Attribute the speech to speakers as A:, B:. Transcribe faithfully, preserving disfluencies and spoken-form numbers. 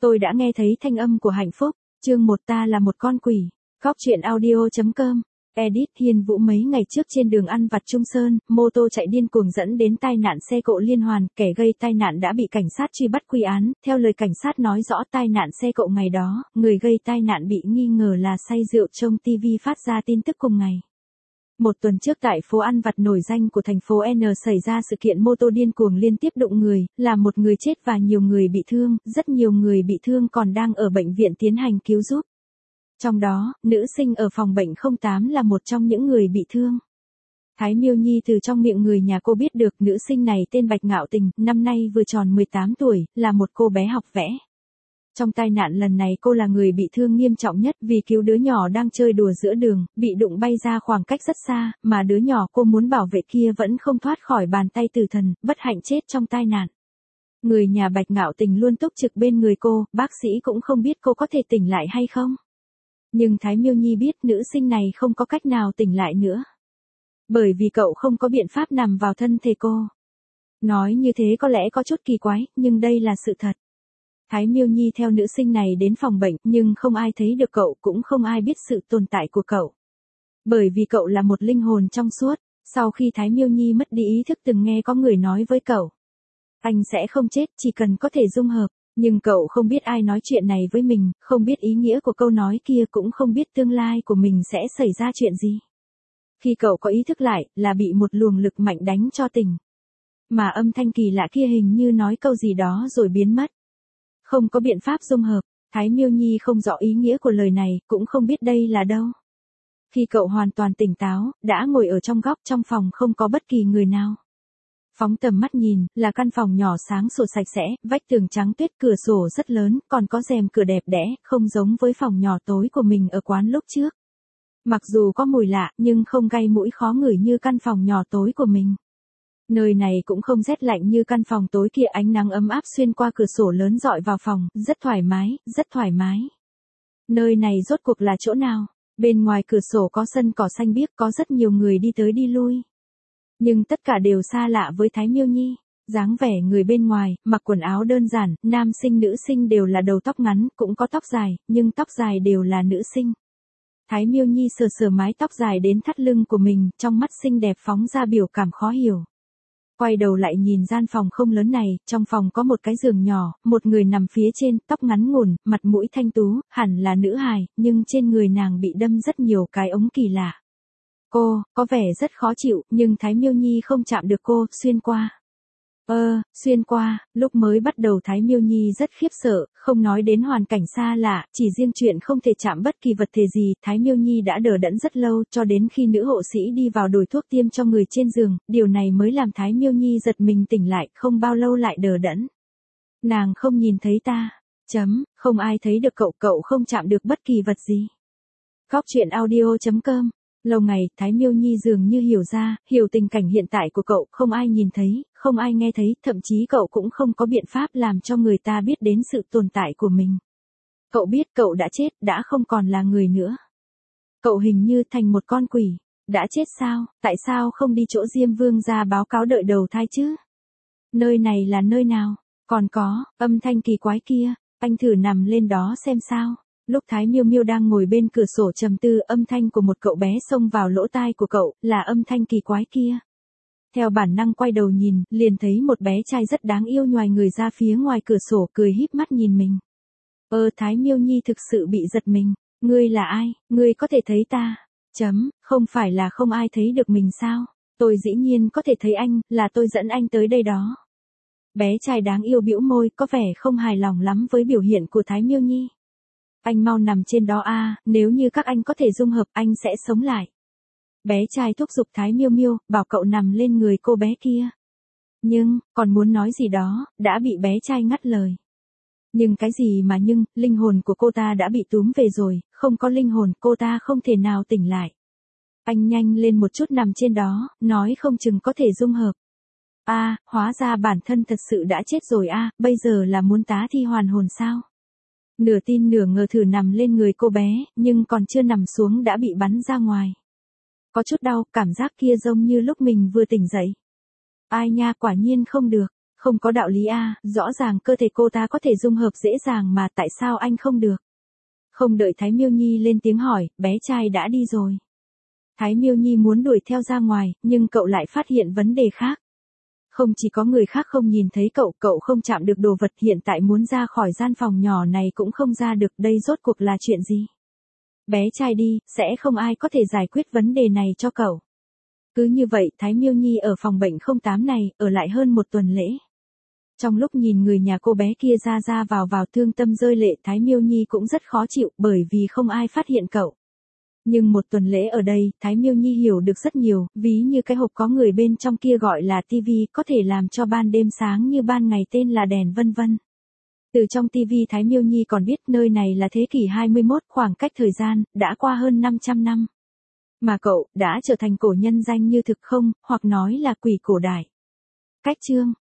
A: Tôi đã nghe thấy thanh âm của hạnh phúc, chương một ta là một con quỷ, Góc truyện audio chấm com. Edit Hiên Vũ mấy ngày trước trên đường ăn vặt Trung Sơn, mô tô chạy điên cuồng dẫn đến tai nạn xe cộ liên hoàn, kẻ gây tai nạn đã bị cảnh sát truy bắt quy án, theo lời cảnh sát nói rõ tai nạn xe cộ ngày đó, người gây tai nạn bị nghi ngờ là say rượu trông ti vi phát ra tin tức cùng ngày. Một tuần trước tại phố ăn vặt nổi danh của thành phố N xảy ra sự kiện mô tô điên cuồng liên tiếp đụng người, làm một người chết và nhiều người bị thương, rất nhiều người bị thương còn đang ở bệnh viện tiến hành cứu giúp. Trong đó, nữ sinh ở phòng bệnh không tám là một trong những người bị thương. Thái Miêu Nhi từ trong miệng người nhà cô biết được nữ sinh này tên Bạch Ngạo Tình, năm nay vừa tròn mười tám tuổi, là một cô bé học vẽ. Trong tai nạn lần này cô là người bị thương nghiêm trọng nhất vì cứu đứa nhỏ đang chơi đùa giữa đường, bị đụng bay ra khoảng cách rất xa, mà đứa nhỏ cô muốn bảo vệ kia vẫn không thoát khỏi bàn tay tử thần, bất hạnh chết trong tai nạn. Người nhà Bạch Ngạo Tình luôn túc trực bên người cô, bác sĩ cũng không biết cô có thể tỉnh lại hay không. Nhưng Thái Miêu Nhi biết nữ sinh này không có cách nào tỉnh lại nữa. Bởi vì cậu không có biện pháp nằm vào thân thể cô. Nói như thế có lẽ có chút kỳ quái, nhưng đây là sự thật. Thái Miêu Nhi theo nữ sinh này đến phòng bệnh, nhưng không ai thấy được cậu, cũng không ai biết sự tồn tại của cậu. Bởi vì cậu là một linh hồn trong suốt, sau khi Thái Miêu Nhi mất đi ý thức từng nghe có người nói với cậu. Anh sẽ không chết, chỉ cần có thể dung hợp. Nhưng cậu không biết ai nói chuyện này với mình, không biết ý nghĩa của câu nói kia, cũng không biết tương lai của mình sẽ xảy ra chuyện gì. Khi cậu có ý thức lại, là bị một luồng lực mạnh đánh cho tỉnh. Mà âm thanh kỳ lạ kia hình như nói câu gì đó rồi biến mất. Không có biện pháp dung hợp, Thái Miêu Nhi không rõ ý nghĩa của lời này, cũng không biết đây là đâu. Khi cậu hoàn toàn tỉnh táo, đã ngồi ở trong góc trong phòng không có bất kỳ người nào. Phóng tầm mắt nhìn, là căn phòng nhỏ sáng sủa sạch sẽ, vách tường trắng tuyết, cửa sổ rất lớn, còn có rèm cửa đẹp đẽ, không giống với phòng nhỏ tối của mình ở quán lúc trước. Mặc dù có mùi lạ, nhưng không gây mũi khó ngửi như căn phòng nhỏ tối của mình. Nơi này cũng không rét lạnh như căn phòng tối kia, ánh nắng ấm áp xuyên qua cửa sổ lớn dọi vào phòng, rất thoải mái, rất thoải mái. Nơi này rốt cuộc là chỗ nào? Bên ngoài cửa sổ có sân cỏ xanh biếc, có rất nhiều người đi tới đi lui. Nhưng tất cả đều xa lạ với Thái Miêu Nhi. Dáng vẻ người bên ngoài, mặc quần áo đơn giản, nam sinh nữ sinh đều là đầu tóc ngắn, cũng có tóc dài, nhưng tóc dài đều là nữ sinh. Thái Miêu Nhi sờ sờ mái tóc dài đến thắt lưng của mình, trong mắt xinh đẹp phóng ra biểu cảm khó hiểu. Quay đầu lại nhìn gian phòng không lớn này, trong phòng có một cái giường nhỏ, một người nằm phía trên, tóc ngắn ngủn, mặt mũi thanh tú, hẳn là nữ hài, nhưng trên người nàng bị đâm rất nhiều cái ống kỳ lạ. Cô, có vẻ rất khó chịu, nhưng Thái Miêu Nhi không chạm được cô, xuyên qua. Ơ, xuyên qua, lúc mới bắt đầu Thái Miêu Nhi rất khiếp sợ, không nói đến hoàn cảnh xa lạ, chỉ riêng chuyện không thể chạm bất kỳ vật thể gì, Thái Miêu Nhi đã đờ đẫn rất lâu, cho đến khi nữ hộ sĩ đi vào đổi thuốc tiêm cho người trên giường, điều này mới làm Thái Miêu Nhi giật mình tỉnh lại, không bao lâu lại đờ đẫn. Nàng không nhìn thấy ta, chấm, không ai thấy được cậu, cậu không chạm được bất kỳ vật gì. Góc truyện audio chấm com. Lâu ngày, Thái Miêu Nhi dường như hiểu ra, hiểu tình cảnh hiện tại của cậu, không ai nhìn thấy, không ai nghe thấy, thậm chí cậu cũng không có biện pháp làm cho người ta biết đến sự tồn tại của mình. Cậu biết cậu đã chết, đã không còn là người nữa. Cậu hình như thành một con quỷ. Đã chết sao, tại sao không đi chỗ Diêm Vương ra báo cáo đợi đầu thai chứ? Nơi này là nơi nào? Còn có, âm thanh kỳ quái kia, anh thử nằm lên đó xem sao. Lúc Thái Miêu Miêu đang ngồi bên cửa sổ trầm tư, âm thanh của một cậu bé xông vào lỗ tai của cậu, là âm thanh kỳ quái kia. Theo bản năng quay đầu nhìn, liền thấy một bé trai rất đáng yêu nhoài người ra phía ngoài cửa sổ, cười híp mắt nhìn mình. Ơ Thái Miêu Nhi thực sự bị giật mình. Ngươi là ai, ngươi có thể thấy ta? Chấm, không phải là không ai thấy được mình sao? Tôi dĩ nhiên có thể thấy anh, là tôi dẫn anh tới đây đó. Bé trai đáng yêu bĩu môi, có vẻ không hài lòng lắm với biểu hiện của Thái Miêu Nhi. Anh mau nằm trên đó a, à, nếu như các anh có thể dung hợp, anh sẽ sống lại. Bé trai thúc giục Thái Miêu Miêu, bảo cậu nằm lên người cô bé kia. Nhưng, còn muốn nói gì đó, đã bị bé trai ngắt lời. Nhưng cái gì mà nhưng, linh hồn của cô ta đã bị túm về rồi, không có linh hồn, cô ta không thể nào tỉnh lại. Anh nhanh lên một chút nằm trên đó, nói không chừng có thể dung hợp. A, à, hóa ra bản thân thật sự đã chết rồi a, à, bây giờ là muốn tá thi hoàn hồn sao? Nửa tin nửa ngờ thử nằm lên người cô bé, nhưng còn chưa nằm xuống đã bị bắn ra ngoài. Có chút đau, cảm giác kia giống như lúc mình vừa tỉnh dậy. Ai nha, quả nhiên không được, Không có đạo lý a, rõ ràng cơ thể cô ta có thể dung hợp dễ dàng mà tại sao anh không được? Không đợi Thái Miêu Nhi lên tiếng hỏi, bé trai đã đi rồi. Thái Miêu Nhi muốn đuổi theo ra ngoài, nhưng cậu lại phát hiện vấn đề khác. Không chỉ có người khác không nhìn thấy cậu, cậu không chạm được đồ vật, hiện tại muốn ra khỏi gian phòng nhỏ này cũng không ra được, đây rốt cuộc là chuyện gì? Bé trai đi, sẽ không ai có thể giải quyết vấn đề này cho cậu. Cứ như vậy, Thái Miêu Nhi ở phòng bệnh không tám này, ở lại hơn một tuần lễ. Trong lúc nhìn người nhà cô bé kia ra ra vào vào thương tâm rơi lệ, Thái Miêu Nhi cũng rất khó chịu bởi vì không ai phát hiện cậu. Nhưng một tuần lễ ở đây, Thái Miêu Nhi hiểu được rất nhiều, ví như cái hộp có người bên trong kia gọi là tivi, có thể làm cho ban đêm sáng như ban ngày tên là đèn vân vân. Từ trong tivi Thái Miêu Nhi còn biết nơi này là thế kỷ hai mươi mốt, khoảng cách thời gian, đã qua hơn năm trăm năm. Mà cậu, đã trở thành cổ nhân danh như thực không, hoặc nói là quỷ cổ đại. Cách chương